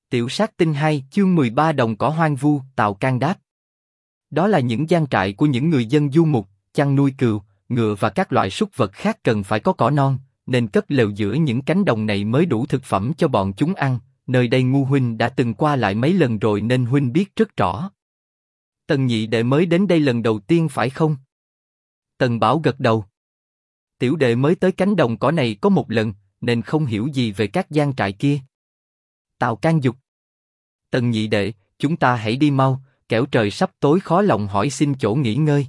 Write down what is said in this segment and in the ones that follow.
Tiểu sát tinh 2 chương 13 đồng cỏ hoang vu. Tào Can đáp. Đó là những trang trại của những người dân du mục, chăn nuôi cừu, ngựa và các loại súc vật khác cần phải có cỏ non, nên cất lều giữa những cánh đồng này mới đủ thực phẩm cho bọn chúng ăn. Nơi đây Ngu huynh đã từng qua lại mấy lần rồi nên huynh biết rất rõ. Tần nhị đệ mới đến đây lần đầu tiên phải không? Tần Bảo gật đầu. Tiểu đệ mới tới cánh đồng cỏ này có một lần, nên không hiểu gì về các gian trại kia. Tào Can giục. Tần nhị đệ, chúng ta hãy đi mau, kẻo trời sắp tối khó lòng hỏi xin chỗ nghỉ ngơi.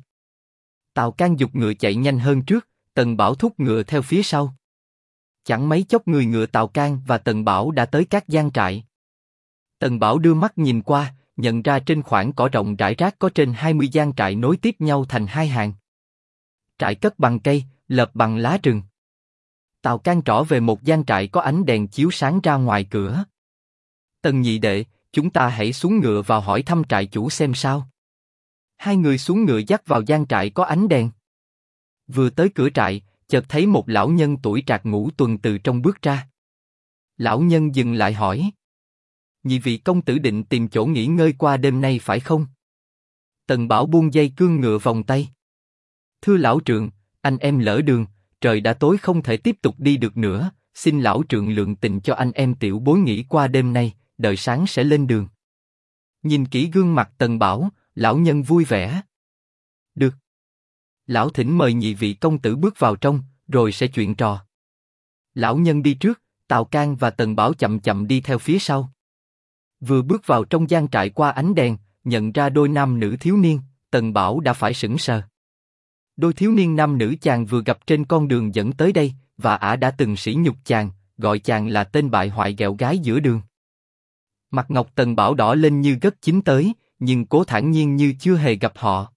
Tào Can giục ngựa chạy nhanh hơn trước, Tần Bảo thúc ngựa theo phía sau. Chẳng mấy chốc người ngựa Tào Can và Tần Bảo đã tới các gian trại. Tần Bảo đưa mắt nhìn qua, nhận ra trên khoảng cỏ rộng rải rác có trên 20 gian trại nối tiếp nhau thành hai hàng. Trại cất bằng cây, lợp bằng lá rừng. Tào Can trỏ về một gian trại có ánh đèn chiếu sáng ra ngoài cửa. Tần nhị đệ, chúng ta hãy xuống ngựa vào hỏi thăm trại chủ xem sao. Hai người xuống ngựa dắt vào gian trại có ánh đèn. Vừa tới cửa trại, chợt thấy một lão nhân tuổi trạc ngũ tuần từ trong bước ra. Lão nhân dừng lại hỏi. Nhị vị công tử định tìm chỗ nghỉ ngơi qua đêm nay phải không? Tần Bảo buông dây cương ngựa vòng tay. Thưa lão trượng, anh em lỡ đường, trời đã tối không thể tiếp tục đi được nữa, xin lão trượng lượng tình cho anh em tiểu bối nghỉ qua đêm nay, đợi sáng sẽ lên đường. Nhìn kỹ gương mặt Tần Bảo, lão nhân vui vẻ. Được. Lão thỉnh mời nhị vị công tử bước vào trong, rồi sẽ chuyện trò. Lão nhân đi trước, Tào Can và Tần Bảo chậm chậm đi theo phía sau. Vừa bước vào trong gian trại qua ánh đèn, nhận ra đôi nam nữ thiếu niên, Tần Bảo đã phải sững sờ. Đôi thiếu niên nam nữ chàng vừa gặp trên con đường dẫn tới đây, và ả đã từng sỉ nhục chàng, gọi chàng là tên bại hoại ghẹo gái giữa đường. Mặt ngọc Tần Bảo đỏ lên như gất chín tới, nhưng cố thản nhiên như chưa hề gặp họ.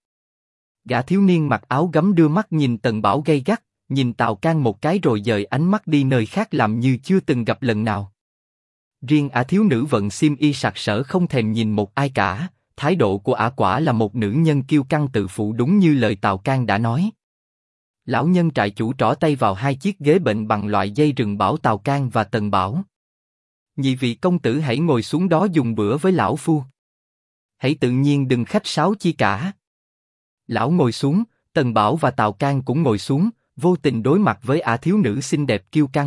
Gã thiếu niên mặc áo gấm đưa mắt nhìn Tần Bảo gay gắt, nhìn Tào Can một cái rồi dời ánh mắt đi nơi khác làm như chưa từng gặp lần nào. Riêng ả thiếu nữ vận xiêm y sặc sỡ không thèm nhìn một ai cả, thái độ của ả quả là một nữ nhân kiêu căng tự phụ đúng như lời Tào Can đã nói. Lão nhân trại chủ trỏ tay vào hai chiếc ghế bệnh bằng loại dây rừng bảo Tào Can và Tần Bảo. Nhị vị công tử hãy ngồi xuống đó dùng bữa với lão phu. Hãy tự nhiên đừng khách sáo chi cả. Lão ngồi xuống, Tần Bảo và Tào Can cũng ngồi xuống, vô tình đối mặt với ả thiếu nữ xinh đẹp kiêu căng.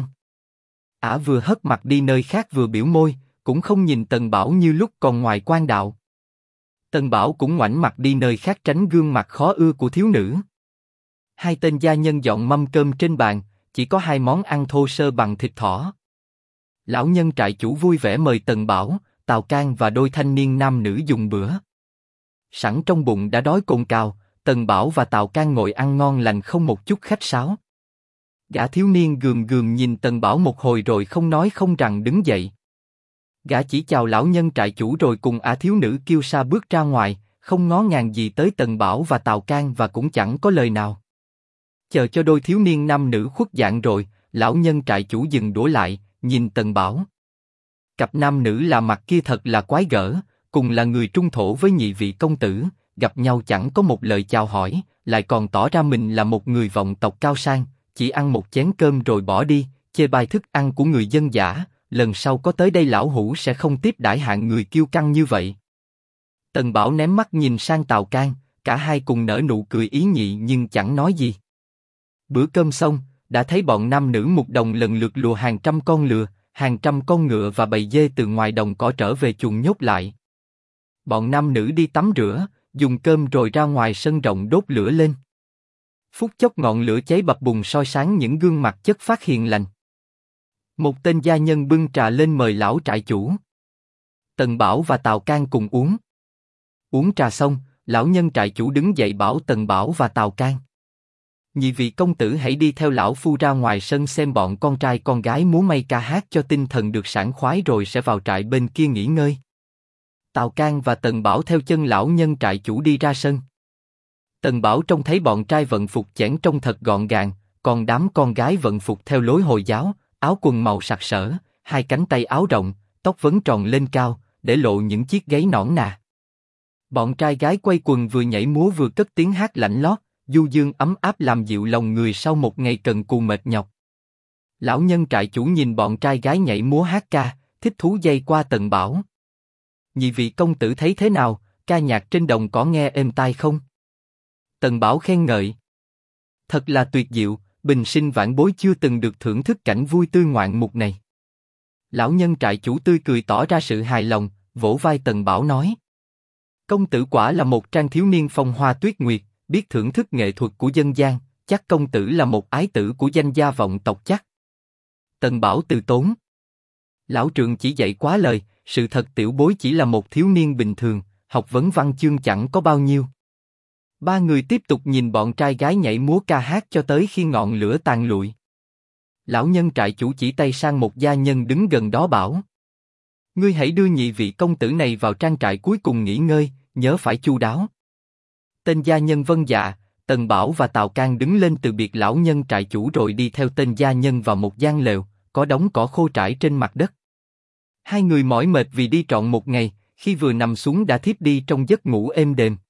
Ả vừa hất mặt đi nơi khác vừa biểu môi, cũng không nhìn Tần Bảo như lúc còn ngoài quan đạo. Tần Bảo cũng ngoảnh mặt đi nơi khác tránh gương mặt khó ưa của thiếu nữ. Hai tên gia nhân dọn mâm cơm trên bàn, chỉ có hai món ăn thô sơ bằng thịt thỏ. Lão nhân trại chủ vui vẻ mời Tần Bảo, Tào Can và đôi thanh niên nam nữ dùng bữa. Sẵn trong bụng đã đói cồn cào, Tần Bảo và Tào Can ngồi ăn ngon lành không một chút khách sáo. Gã thiếu niên gườm gườm nhìn Tần Bảo một hồi rồi không nói không rằng đứng dậy. Gã chỉ chào lão nhân trại chủ rồi cùng ả thiếu nữ kiêu sa bước ra ngoài, không ngó ngàng gì tới Tần Bảo và Tào Can và cũng chẳng có lời nào. Chờ cho đôi thiếu niên nam nữ khuất dạng rồi, lão nhân trại chủ dừng đũa lại, nhìn Tần Bảo. Cặp nam nữ lạ mặt kia thật là quái gở, cùng là người trung thổ với nhị vị công tử, gặp nhau chẳng có một lời chào hỏi, lại còn tỏ ra mình là một người vọng tộc cao sang, chỉ ăn một chén cơm rồi bỏ đi, chê bai thức ăn của người dân dã. Lần sau có tới đây lão hủ sẽ không tiếp đãi hạng người kiêu căng như vậy. Tần Bảo ném mắt nhìn sang Tào Can, cả hai cùng nở nụ cười ý nhị nhưng chẳng nói gì. Bữa cơm xong, đã thấy bọn nam nữ mục đồng lần lượt lùa hàng trăm con lừa, hàng trăm con ngựa và bầy dê từ ngoài đồng cỏ trở về chuồng nhốt lại. Bọn nam nữ đi tắm rửa, dùng cơm rồi ra ngoài sân rộng đốt lửa lên. Phút chốc ngọn lửa cháy bập bùng soi sáng những gương mặt chất phác hiền lành. Một tên gia nhân bưng trà lên mời lão trại chủ. Tần Bảo và Tào Can cùng uống. Uống trà xong, lão nhân trại chủ đứng dậy bảo Tần Bảo và Tào Can. Nhị vị công tử hãy đi theo lão phu ra ngoài sân xem bọn con trai con gái múa may ca hát cho tinh thần được sảng khoái rồi sẽ vào trại bên kia nghỉ ngơi. Tào Can và Tần Bảo theo chân lão nhân trại chủ đi ra sân. Tần Bảo trông thấy bọn trai vận phục chẽn trông thật gọn gàng, còn đám con gái vận phục theo lối Hồi giáo, áo quần màu sặc sỡ, hai cánh tay áo rộng, tóc vấn tròn lên cao, để lộ những chiếc gáy nõn nà. Bọn trai gái quay quần vừa nhảy múa vừa cất tiếng hát lạnh lót, du dương ấm áp làm dịu lòng người sau một ngày cần cù mệt nhọc. Lão nhân trại chủ nhìn bọn trai gái nhảy múa hát ca, thích thú dây qua Tần Bảo. Nhị vị công tử thấy thế nào, ca nhạc trên đồng có nghe êm tai không? Tần Bảo khen ngợi. Thật là tuyệt diệu, bình sinh vãn bối chưa từng được thưởng thức cảnh vui tươi ngoạn mục này. Lão nhân trại chủ tươi cười tỏ ra sự hài lòng, vỗ vai Tần Bảo nói. Công tử quả là một trang thiếu niên phong hoa tuyết nguyệt, biết thưởng thức nghệ thuật của dân gian, chắc công tử là một ái tử của danh gia vọng tộc chắc. Tần Bảo từ tốn. Lão trượng chỉ dạy quá lời, sự thật tiểu bối chỉ là một thiếu niên bình thường, học vấn văn chương chẳng có bao nhiêu. Ba người tiếp tục nhìn bọn trai gái nhảy múa ca hát cho tới khi ngọn lửa tàn lụi. Lão nhân trại chủ chỉ tay sang một gia nhân đứng gần đó bảo. Ngươi hãy đưa nhị vị công tử này vào trang trại cuối cùng nghỉ ngơi, nhớ phải chu đáo. Tên gia nhân vâng dạ, Tần Bảo và Tào Cang đứng lên từ biệt lão nhân trại chủ rồi đi theo tên gia nhân vào một gian lều, có đống cỏ khô trải trên mặt đất. Hai người mỏi mệt vì đi trọn một ngày, khi vừa nằm xuống đã thiếp đi trong giấc ngủ êm đềm.